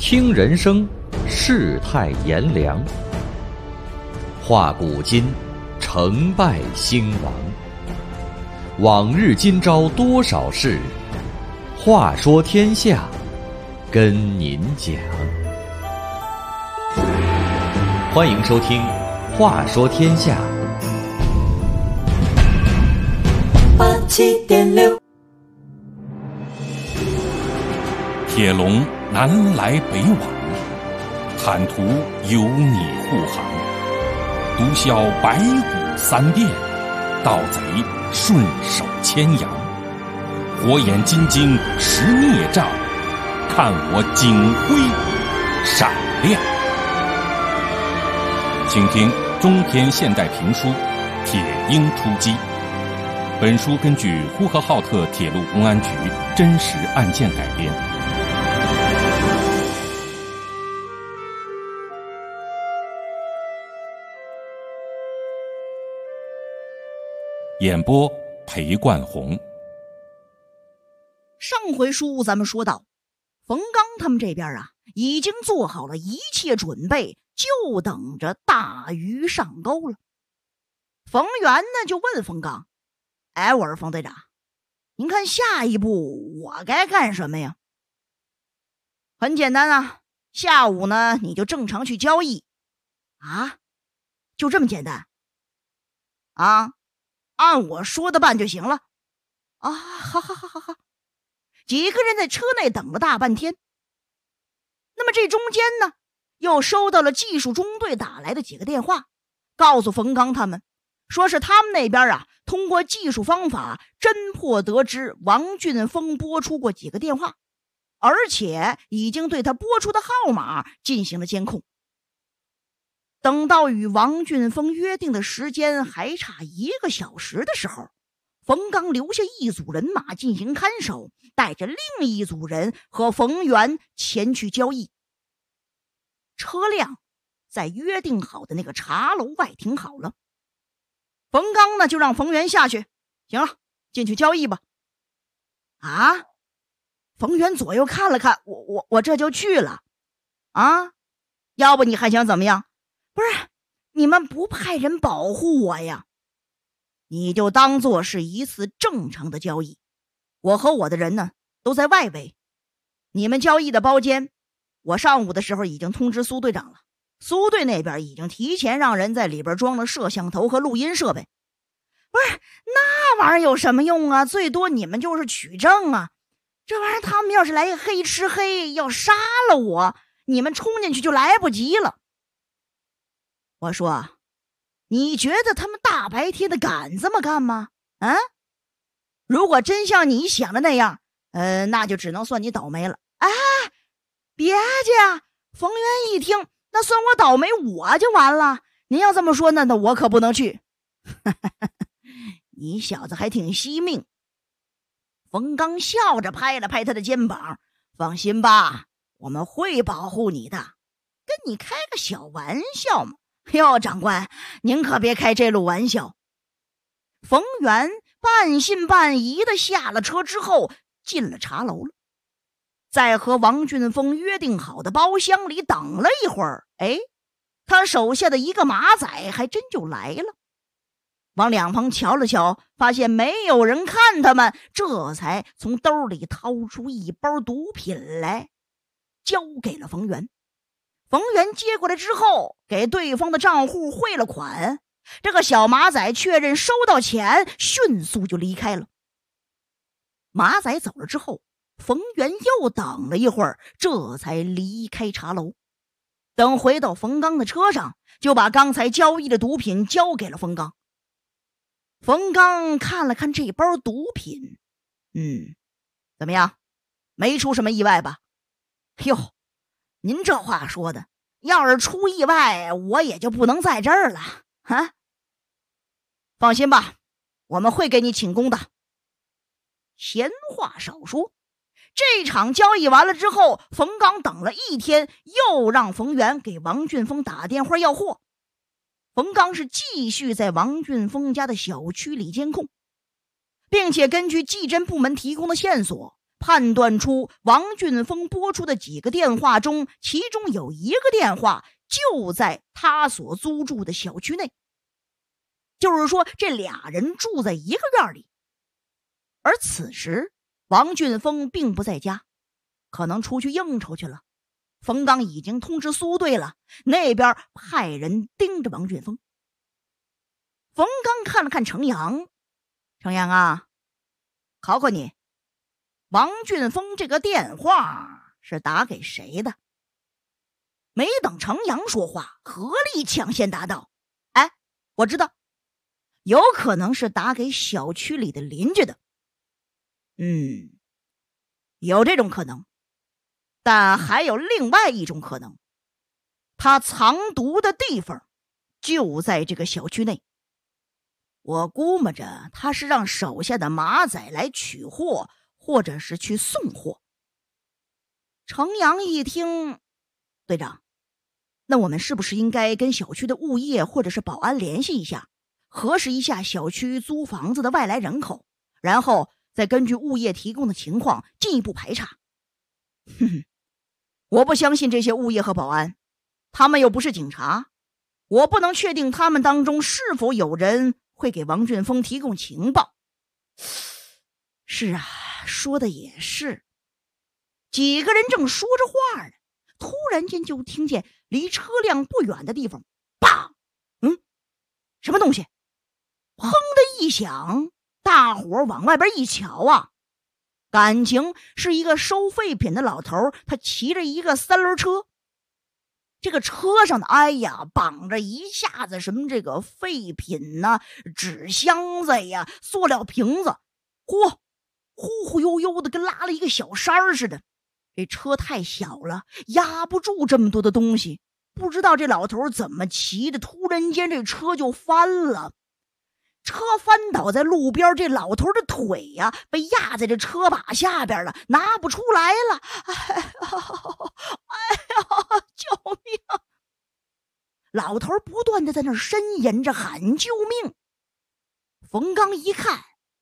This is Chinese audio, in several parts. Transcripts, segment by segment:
听人生，世态炎凉；话古今，成败兴亡。往日今朝多少事，话说天下，跟您讲。欢迎收听《话说天下》。 87.6， 铁笼南来北往，坦途有你护航。毒枭白骨三变，盗贼顺手牵羊。火眼金睛识孽障，看我警徽闪亮。请听中篇现代评书《铁鹰出击》。本书根据呼和浩特铁路公安局真实案件改编。演播裴冠红。 上回书咱们说到，冯刚他们这边已经做好了一切准备，就等着大鱼上钩了。冯源呢就问冯刚：“哎，我说冯队长，您看下一步我该干什么呀？”“很简单啊，下午呢你就正常去交易。”“啊，就这么简单？”“啊，按我说的办就行了。”“啊，好。”几个人在车内等了大半天。那么这中间呢，又收到了技术中队打来的几个电话，告诉冯刚他们，说是他们那边通过技术方法侦破得知王俊峰拨出过几个电话，而且已经对他拨出的号码进行了监控。等到与王俊峰约定的时间还差1个小时的时候，冯刚留下一组人马进行看守，带着另一组人和冯源前去交易。车辆在约定好的那个茶楼外停好了，冯刚呢就让冯源下去，行了，进去交易吧。“啊？”冯源左右看了看，我这就去了。“啊？要不你还想怎么样？不是，你们不派人保护我呀？你就当作是一次正常的交易，我和我的人呢都在外围。你们交易的包间，我上午的时候已经通知苏队长了，苏队那边已经提前让人在里边装了摄像头和录音设备。不是，那玩意儿有什么用啊？最多你们就是取证啊。这玩意儿他们要是来黑吃黑，要杀了我，你们冲进去就来不及了。”我说：“你觉得他们大白天的敢这么干吗？啊？如果真像你想的那样，那就只能算你倒霉了。”“哎，别介啊！”冯源一听，那算我倒霉我就完了。您要这么说，那我可不能去。你小子还挺惜命。冯刚笑着拍了拍他的肩膀：“放心吧，我们会保护你的，跟你开个小玩笑嘛。哟，长官，您可别开这路玩笑。”冯源半信半疑的下了车之后，进了茶楼了。在和王俊峰约定好的包厢里等了一会儿，他手下的一个马仔还真就来了。往两旁瞧了瞧，发现没有人看他们，这才从兜里掏出一包毒品来，交给了冯源。冯源接过来之后，给对方的账户汇了款。这个小马仔确认收到钱，迅速就离开了。马仔走了之后，冯源又等了一会儿，这才离开茶楼。等回到冯刚的车上，就把刚才交易的毒品交给了冯刚。冯刚看了看这包毒品，怎么样？没出什么意外吧？哟，您这话说的，要是出意外，我也就不能在这儿了啊！放心吧，我们会给你请功的。闲话少说，这场交易完了之后，冯刚等了一天，又让冯源给王俊峰打电话要货。冯刚是继续在王俊峰家的小区里监控，并且根据技侦部门提供的线索， 判断出王俊峰拨出的几个电话中，其中有一个电话就在他所租住的小区内，就是说这俩人住在一个院里。而此时王俊峰并不在家，可能出去应酬去了。冯刚已经通知苏队了，那边派人盯着王俊峰。冯刚看了看程阳，程阳啊，考考你，王俊峰这个电话是打给谁的？没等程阳说话，何力抢先答道：哎，我知道，有可能是打给小区里的邻居的。有这种可能，但还有另外一种可能，他藏毒的地方就在这个小区内。我估摸着他是让手下的马仔来取货，或者是去送货。程阳一听，队长，那我们是不是应该跟小区的物业或者是保安联系一下，核实一下小区租房子的外来人口，然后再根据物业提供的情况进一步排查？我不相信这些物业和保安，他们又不是警察，我不能确定他们当中是否有人会给王俊峰提供情报。是啊，说的也是。几个人正说着话呢，突然间就听见离车辆不远的地方，啪！什么东西？砰的一响，大伙往外边一瞧啊，感情是一个收废品的老头，他骑着一个三轮车。这个车上的绑着一下子什么这个废品呐、纸箱子呀、塑料瓶子，忽忽悠悠的跟拉了一个小山似的。这车太小了，压不住这么多的东西，不知道这老头怎么骑的，突然间这车就翻了。车翻倒在路边，这老头的腿呀被压在这车把下边了，拿不出来了。救命！老头不断的在那呻吟着喊救命。冯刚一看，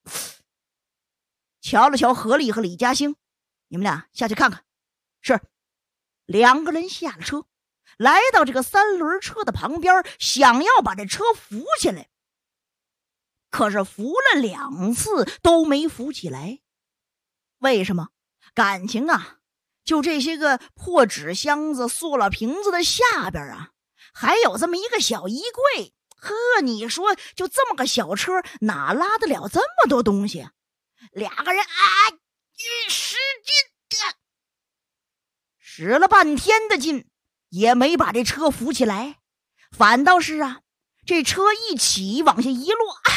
瞧了瞧何力和李嘉兴，你们俩下去看看。是。两个人下了车，来到这个三轮车的旁边，想要把这车扶起来，可是扶了2次都没扶起来。为什么？感情啊，就这些个破纸箱子、塑料瓶子的下边啊，还有这么一个小衣柜。你说就这么个小车，哪拉得了这么多东西？俩个人使劲使了半天的劲，也没把这车扶起来，反倒是这车一起往下一落，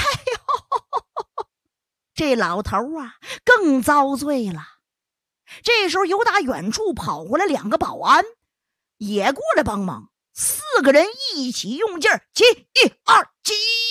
这老头更遭罪了。这时候由打远处跑过来2个保安，也过来帮忙，4个人一起用劲儿，起1、2，起！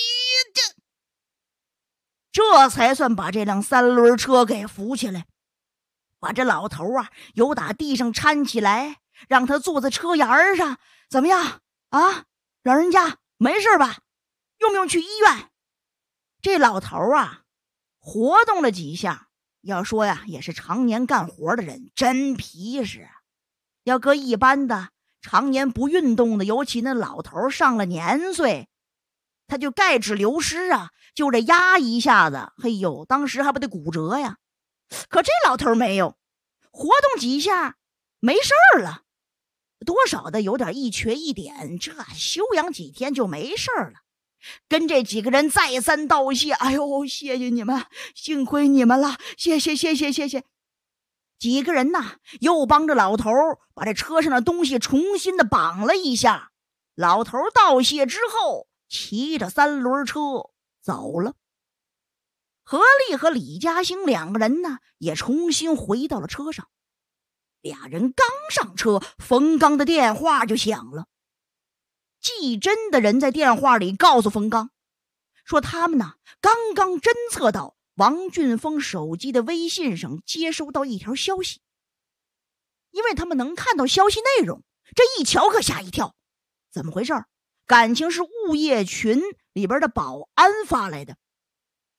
这才算把这辆三轮车给扶起来，把这老头由打地上搀起来，让他坐在车沿上。怎么样老人家没事吧？用不用去医院？这老头活动了几下，要说也是常年干活的人，真皮实。要搁一般的常年不运动的，尤其那老头上了年岁，他就钙质流失就这压一下子，当时还不得骨折呀。可这老头没有，活动几下没事儿了，多少的有点一瘸一点，这休养几天就没事了。跟这几个人再三道谢，谢谢你们，幸亏你们了，谢谢。几个人又帮着老头把这车上的东西重新的绑了一下。老头道谢之后，骑着三轮车走了。何力和李嘉兴2个人也重新回到了车上。俩人刚上车，冯刚的电话就响了。季真的人在电话里告诉冯刚说，他们刚刚侦测到王俊峰手机的微信上接收到一条消息。因为他们能看到消息内容，这一瞧可吓一跳。怎么回事？感情是物业群里边的保安发来的。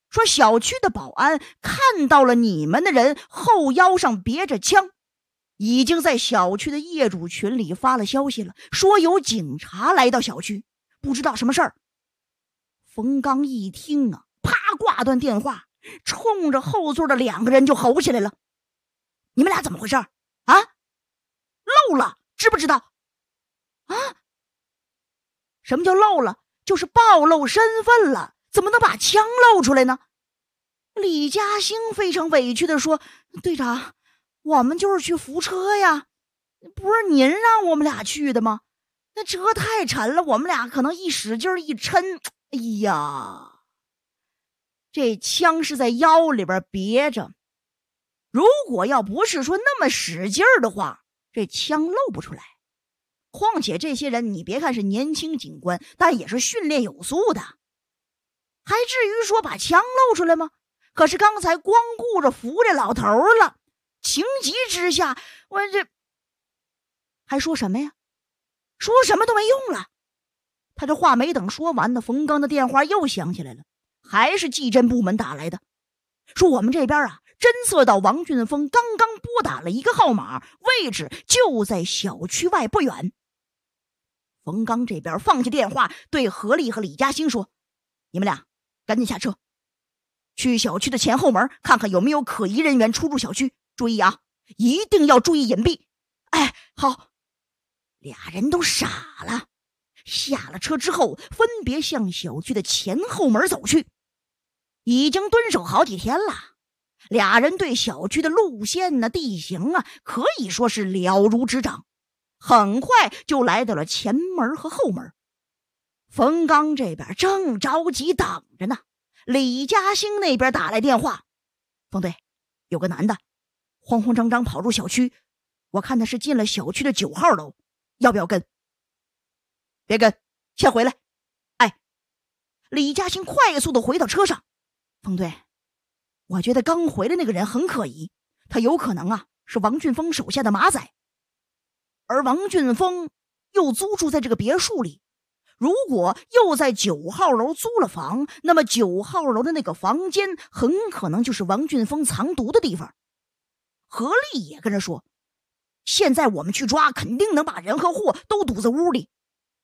说小区的保安看到了你们的人后腰上别着枪，已经在小区的业主群里发了消息了，说有警察来到小区，不知道什么事儿。冯刚一听啊，啪挂断电话，冲着后座的2个人就吼起来了：你们俩怎么回事啊？漏了，知不知道啊？什么叫漏了？就是暴露身份了，怎么能把枪露出来呢？李嘉兴非常委屈地说：队长，我们就是去扶车呀，不是您让我们俩去的吗？那车太沉了，我们俩可能一使劲一抻，哎呀，这枪是在腰里边别着，如果要不是说那么使劲的话，这枪露不出来。况且这些人你别看是年轻警官，但也是训练有素的，还至于说把枪露出来吗？可是刚才光顾着扶这老头了，情急之下，我这还说什么呀？说什么都没用了。他这话没等说完呢，冯刚的电话又响起来了，还是技侦部门打来的，说我们这边啊，侦测到王俊峰刚刚拨打了一个号码，位置就在小区外不远。冯刚这边放下电话，对何丽和李嘉兴说：你们俩赶紧下车，去小区的前后门看看有没有可疑人员出入小区，注意啊，一定要注意隐蔽。哎，好。俩人都傻了，下了车之后分别向小区的前后门走去。已经蹲守好几天了，俩人对小区的路线地形可以说是了如指掌，很快就来到了前门和后门。冯刚这边正着急等着呢，李嘉兴那边打来电话：冯队，有个男的慌慌张张跑入小区，我看他是进了小区的9号楼，要不要跟？别跟，先回来。哎，李嘉兴快速的回到车上。冯队，我觉得刚回来那个人很可疑，他有可能是王俊峰手下的马仔，而王俊峰又租住在这个别墅里，如果又在9号楼租了房，那么9号楼的那个房间很可能就是王俊峰藏毒的地方。何丽也跟着说，现在我们去抓，肯定能把人和货都堵在屋里。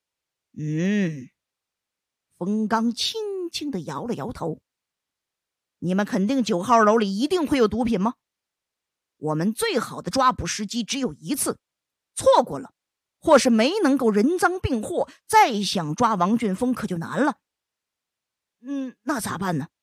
冯刚轻轻地摇了摇头。你们肯定9号楼里一定会有毒品吗？我们最好的抓捕时机只有一次，错过了，或是没能够人赃并获，再想抓王俊峰可就难了。那咋办呢？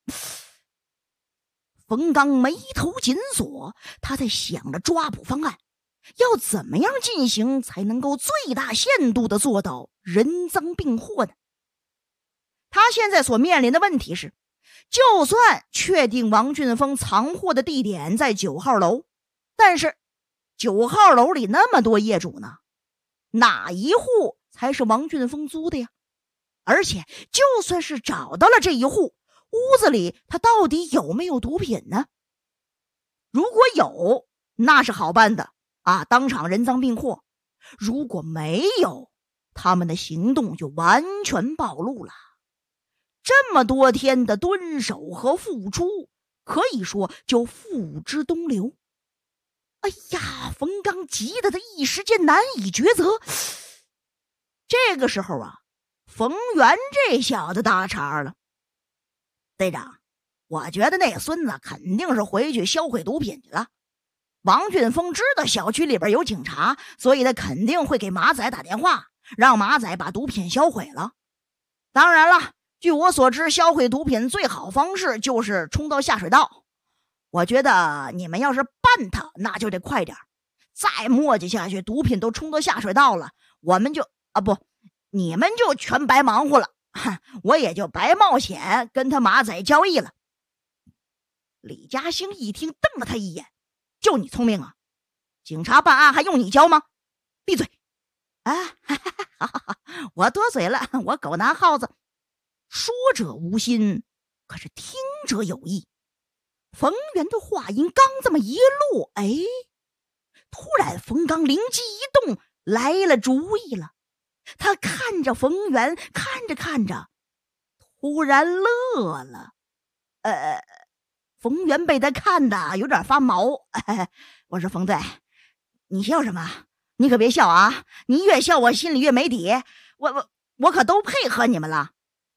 冯刚眉头紧锁，他在想着抓捕方案，要怎么样进行才能够最大限度地做到人赃并获呢？他现在所面临的问题是，就算确定王俊峰藏货的地点在9号楼，但是9号楼里那么多业主呢，哪一户才是王俊峰租的呀？而且就算是找到了这一户，屋子里他到底有没有毒品呢？如果有，那是好办的当场人赃并获；如果没有，他们的行动就完全暴露了。这么多天的蹲守和付出，可以说就付之东流。哎呀，冯刚急得他一时间难以抉择。这个时候冯源这小子搭茬了：队长，我觉得那孙子肯定是回去销毁毒品去了。王俊峰知道小区里边有警察，所以他肯定会给马仔打电话，让马仔把毒品销毁了。当然了，据我所知，销毁毒品最好方式就是冲到下水道。我觉得你们要是办他，那就得快点，再磨叽下去，毒品都冲到下水道了，我们就你们就全白忙活了，我也就白冒险跟他马仔交易了。李嘉兴一听，瞪了他一眼：就你聪明警察办案还用你教吗？闭嘴！我多嘴了，我狗拿耗子。说者无心，可是听者有意。冯源的话音刚这么一落，突然冯刚灵机一动，来了主意了。他看着冯源，看着突然乐了。 冯源被他看的有点发毛。我说冯队，你笑什么？你可别笑啊！你越笑我心里越没底。我可都配合你们了。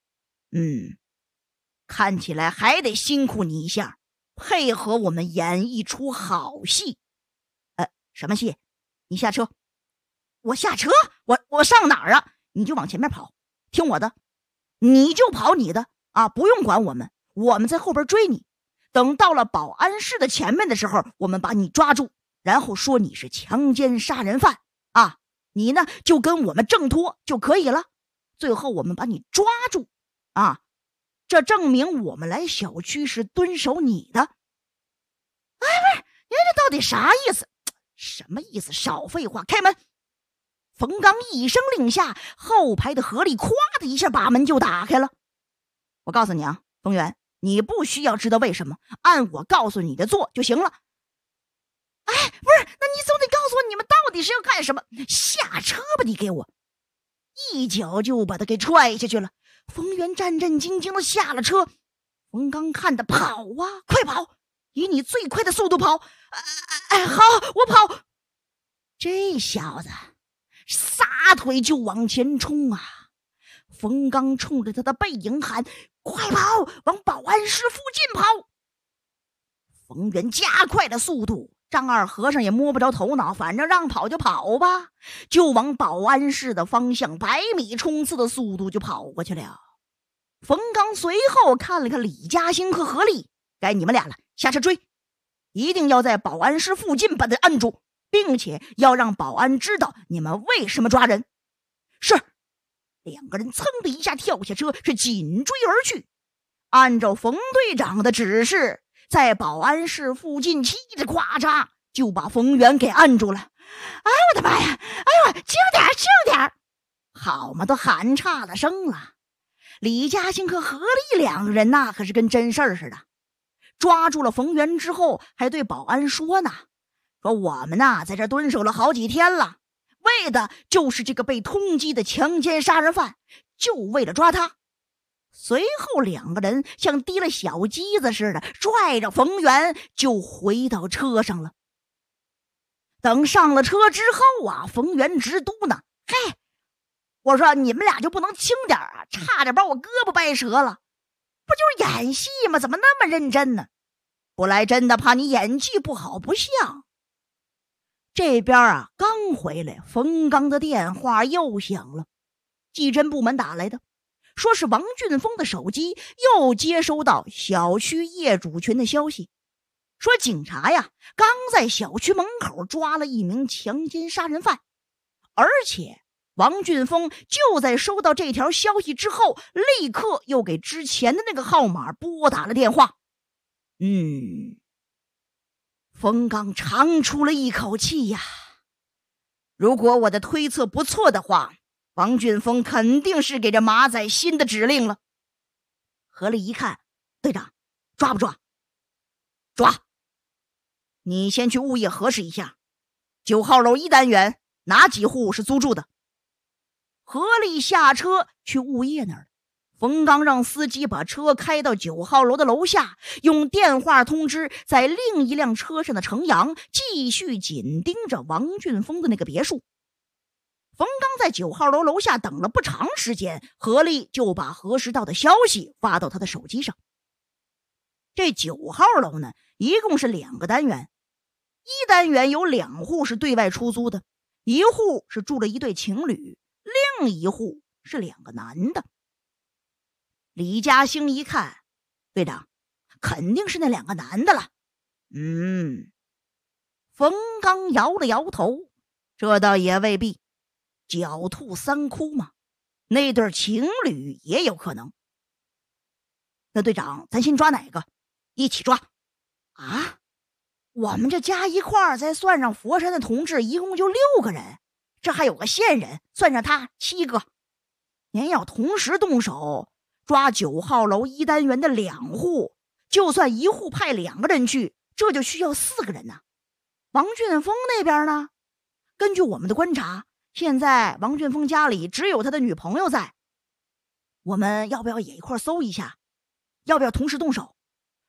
看起来还得辛苦你一下，配合我们演一出好戏。什么戏？你下车。我下车？我上哪儿啊？你就往前面跑，听我的，你就跑你的啊，不用管我们，我们在后边追你。等到了保安室的前面的时候，我们把你抓住，然后说你是强奸杀人犯啊，你呢就跟我们挣脱就可以了。最后我们把你抓住啊，这证明我们来小区是蹲守你的。不是，您这到底啥意思？什么意思？少废话，开门！冯刚一声令下，后排的何力咵的一下把门就打开了。我告诉你啊，冯源，你不需要知道为什么，按我告诉你的做就行了。不是，那你总得告诉我你们到底是要干什么？下车吧，你给我！一脚就把他给踹下去了。冯源战战兢兢的下了车。冯刚看的跑啊，快跑，以你最快的速度跑。好，我跑。这小子撒腿就往前冲啊！冯刚冲着他的背影喊：快跑，往保安室附近跑！冯源加快了速度，张二和尚也摸不着头脑，反正让跑就跑吧，就往保安室的方向100米冲刺的速度就跑过去了。冯刚随后看了看李嘉兴和何力，该你们俩了，下车追，一定要在保安室附近把他按住，并且要让保安知道你们为什么抓人。是。两个人噌的一下跳下车，是紧追而去。按照冯队长的指示，在保安室附近嘁哩呱嚓就把冯源给按住了。哎呦我的妈呀！哎呦，轻点轻点！好嘛，都喊差了声了。李嘉兴和何力两个人那可是跟真事儿似的，抓住了冯源之后，还对保安说呢，说我们呐在这蹲守了好几天了，为的就是这个被通缉的强奸杀人犯，就为了抓他。随后两个人像提了小鸡子似的，拽着冯源就回到车上了。等上了车之后啊，冯源直嘟囔：嘿，我说你们俩就不能轻点啊，差点把我胳膊掰折了。不就是演戏吗？怎么那么认真呢？不来真的怕你演技不好不像。这边啊，刚回来，冯刚的电话又响了，技侦部门打来的，说是王俊峰的手机又接收到小区业主群的消息，说警察呀刚在小区门口抓了一名强奸杀人犯，而且王俊峰就在收到这条消息之后，立刻又给之前的那个号码拨打了电话。冯刚长出了一口气呀。如果我的推测不错的话，王俊峰肯定是给这马仔新的指令了。何力一看，队长，抓不抓？抓。你先去物业核实一下，9号楼1单元哪几户是租住的？何力下车去物业那儿。冯刚让司机把车开到9号楼的楼下，用电话通知在另一辆车上的程阳，继续紧盯着王俊峰的那个别墅。冯刚在9号楼楼下等了不长时间，何力就把核实到的消息发到他的手机上。这9号楼呢，一共是2个单元，1单元有2户是对外出租的，1户是住了一对情侣，另一户是2个男的。李嘉兴一看，队长，肯定是那2个男的了。冯刚摇了摇头，这倒也未必，狡兔3窟嘛，那对情侣也有可能。那队长，咱先抓哪个？一起抓啊！我们这加一块儿，再算上佛山的同志，一共就6个人，这还有个线人，算上他7个。您要同时动手抓9号楼1单元的2户，就算1户派2个人去，这就需要4个人呢。王俊峰那边呢？根据我们的观察，现在王俊峰家里只有他的女朋友在。我们要不要也一块搜一下？要不要同时动手？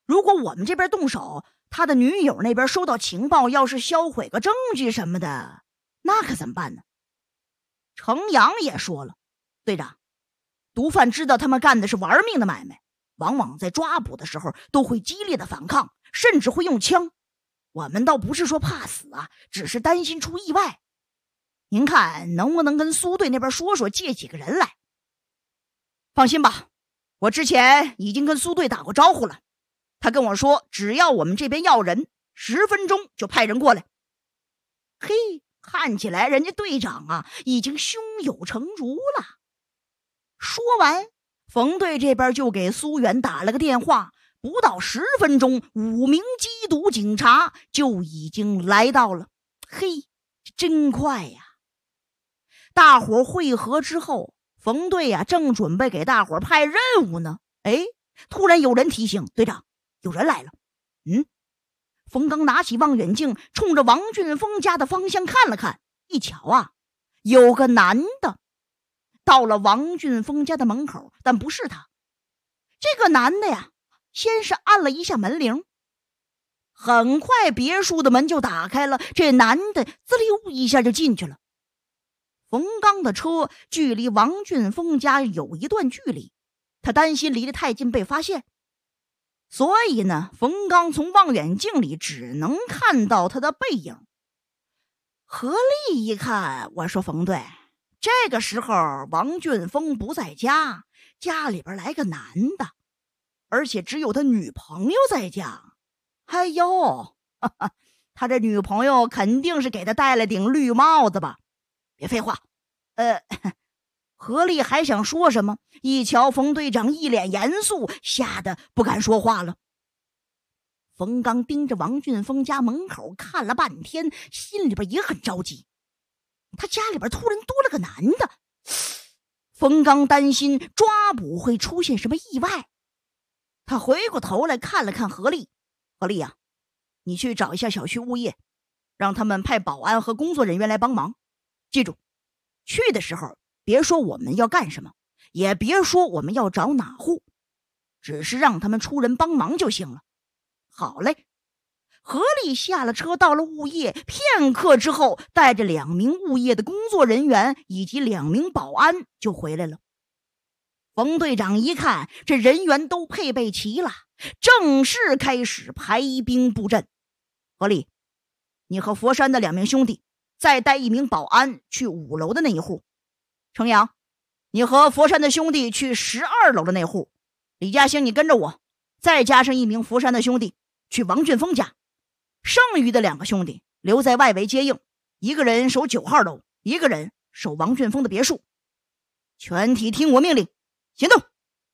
如果我们这边动手，他的女友那边收到情报，要是销毁个证据什么的，那可怎么办呢？程阳也说了，队长，毒贩知道他们干的是玩命的买卖，往往在抓捕的时候都会激烈的反抗，甚至会用枪。我们倒不是说怕死啊，只是担心出意外。您看能不能跟苏队那边说说，借几个人来？放心吧，我之前已经跟苏队打过招呼了，他跟我说只要我们这边要人，10分钟就派人过来。嘿，看起来人家队长啊已经胸有成竹了。说完，冯队这边就给苏远打了个电话，不到10分钟，5名缉毒警察就已经来到了。嘿，真快呀！大伙会合之后，冯队呀正准备给大伙派任务呢，突然有人提醒队长，有人来了。冯刚拿起望远镜，冲着王俊峰家的方向看了看，一瞧啊，有个男的到了王俊峰家的门口，但不是他。这个男的呀，先是按了一下门铃，很快别墅的门就打开了，这男的滋溜一下就进去了。冯刚的车距离王俊峰家有一段距离，他担心离得太近被发现，所以呢，冯刚从望远镜里只能看到他的背影。何力一看，我说冯队，这个时候王俊峰不在家，家里边来个男的，而且只有他女朋友在家。哎呦，他这女朋友肯定是给他戴了顶绿帽子吧？别废话。何力还想说什么，一瞧冯队长一脸严肃，吓得不敢说话了。冯刚盯着王俊峰家门口看了半天，心里边也很着急。他家里边突然多了个男的，冯刚担心抓捕会出现什么意外。他回过头来看了看何力，何力呀，你去找一下小区物业，让他们派保安和工作人员来帮忙。记住，去的时候别说我们要干什么，也别说我们要找哪户，只是让他们出人帮忙就行了。好嘞。何力下了车，到了物业，片刻之后带着2名物业的工作人员以及2名保安就回来了。冯队长一看这人员都配备齐了，正式开始排兵布阵。何力，你和佛山的2名兄弟再带1名保安去5楼的那一户。程阳，你和佛山的兄弟去12楼的那户。李嘉兴，你跟着我，再加上1名佛山的兄弟去王俊峰家。剩余的2个兄弟留在外围接应，1个人守9号楼，1个人守王俊峰的别墅。全体听我命令，行动！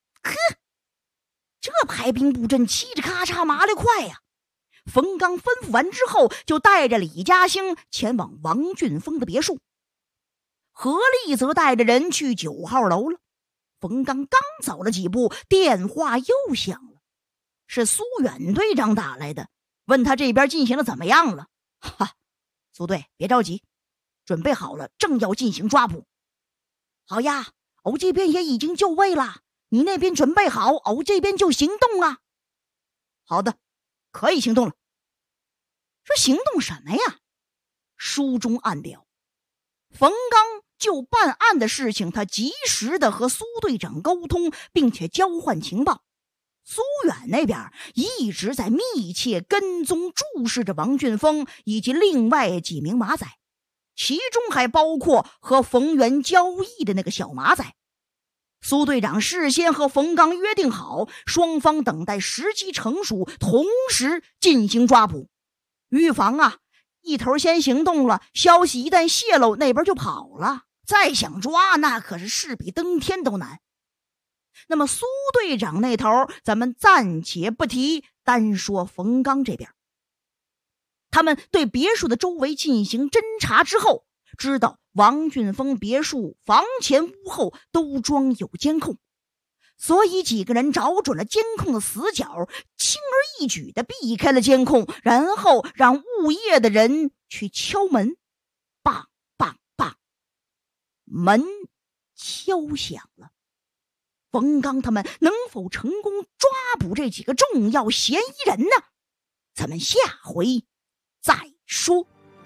这排兵布阵嘁哩咔嚓麻溜快呀！冯刚吩咐完之后，就带着李嘉兴前往王俊峰的别墅。何力则带着人去9号楼了。冯刚刚走了几步，电话又响了，是苏远队长打来的，问他这边进行的怎么样了。苏队别着急，准备好了，正要进行抓捕。好呀，我这边也已经就位了，你那边准备好，我这边就行动啊。好的，可以行动了。说行动什么呀？书中暗表，冯刚就办案的事情，他及时的和苏队长沟通，并且交换情报。苏远那边一直在密切跟踪注视着王俊峰以及另外几名马仔，其中还包括和冯源交易的那个小马仔。苏队长事先和冯刚约定好，双方等待时机成熟，同时进行抓捕，预防一头先行动了，消息一旦泄露，那边就跑了，再想抓那可是事比登天都难。那么苏队长那头咱们暂且不提，单说冯刚这边。他们对别墅的周围进行侦查之后，知道王俊峰别墅房前屋后都装有监控，所以几个人找准了监控的死角，轻而易举地避开了监控，然后让物业的人去敲门。棒棒棒，门敲响了。 冯刚他们能否成功抓捕这几个重要嫌疑人呢？咱们下回再说。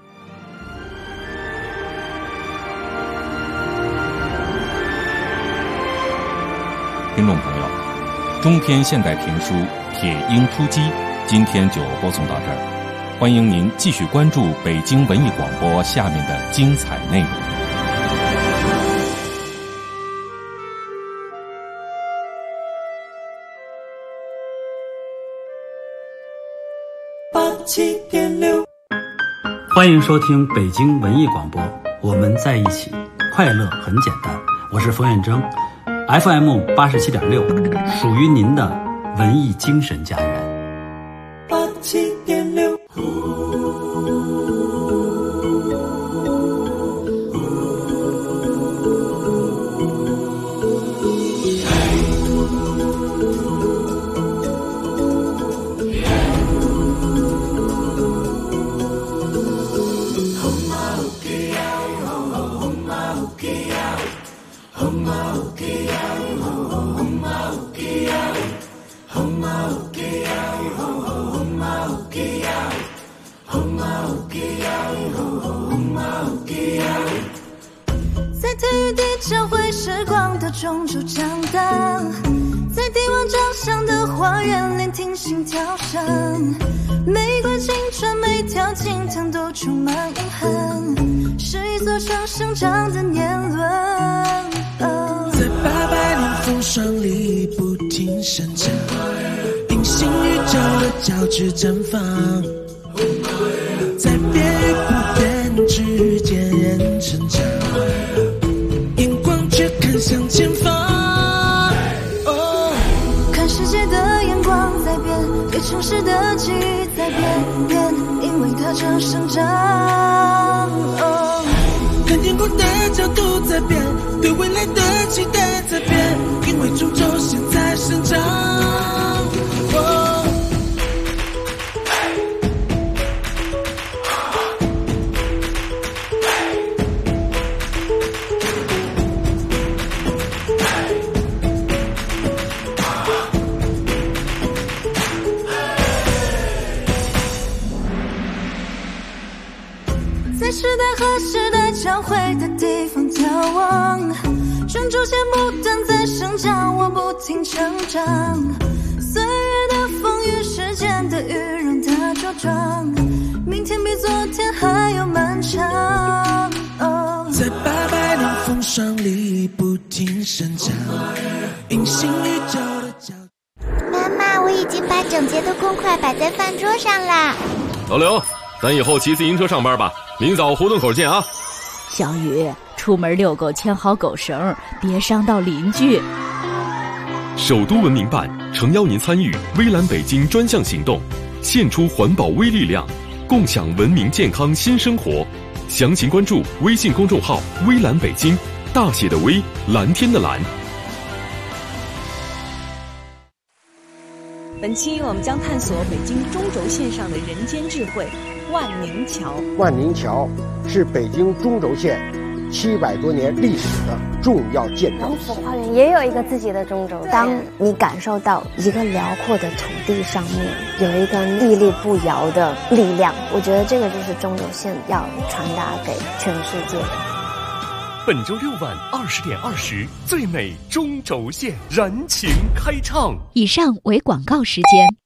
听众朋友，中篇现代评书《铁鹰出击》今天就播送到这儿，欢迎您继续关注北京文艺广播下面的精彩内容。 87.6，欢迎收听北京文艺广播，我们在一起，快乐很简单。我是冯远征。FM 87.6，属于您的文艺精神家园。87.6。 在体育地教会时光的钟烛长大，在帝王照相的花园聆听心跳声，每段青春每条青藤都充满遗憾，是一座城生长的年轮。 在800年风霜里不停生长，平行宇宙的交织绽放，在变与不变之间人成长，眼光却看向前方。 看世界的眼光在变，对城市的记忆在变，因为它正生长。 看天空的角度在变，对未来的期待在变，因为中轴线在生长。 在时代和时代交汇的地方眺望，中轴线不断在生长，我不停成长。岁月的风雨，时间的雨，让它茁壮，明天比昨天还要漫长。 在800年风霜里不停生长，隐形宇宙的角。 妈妈，我已经把整洁的公筷摆在饭桌上啦。 老刘，咱以后骑自行车上班吧，明早胡同口见啊。 小雨，出门遛狗牵好狗绳，别伤到邻居。 首都文明办诚邀您参与微蓝北京专项行动，献出环保微力量，共享文明健康新生活。详情关注微信公众号微蓝北京，大写的微，蓝天的蓝。 本期我们将探索北京中轴线上的人间智慧——万宁桥。 万宁桥是北京中轴线700多年历史的重要建筑。 王府花园也有一个自己的中轴线。当你感受到一个辽阔的土地上面有一个屹立不摇的力量，我觉得这个就是中轴线要传达给全世界的。 本周6晚20点20，最美中轴线燃情开唱。 以上为广告时间。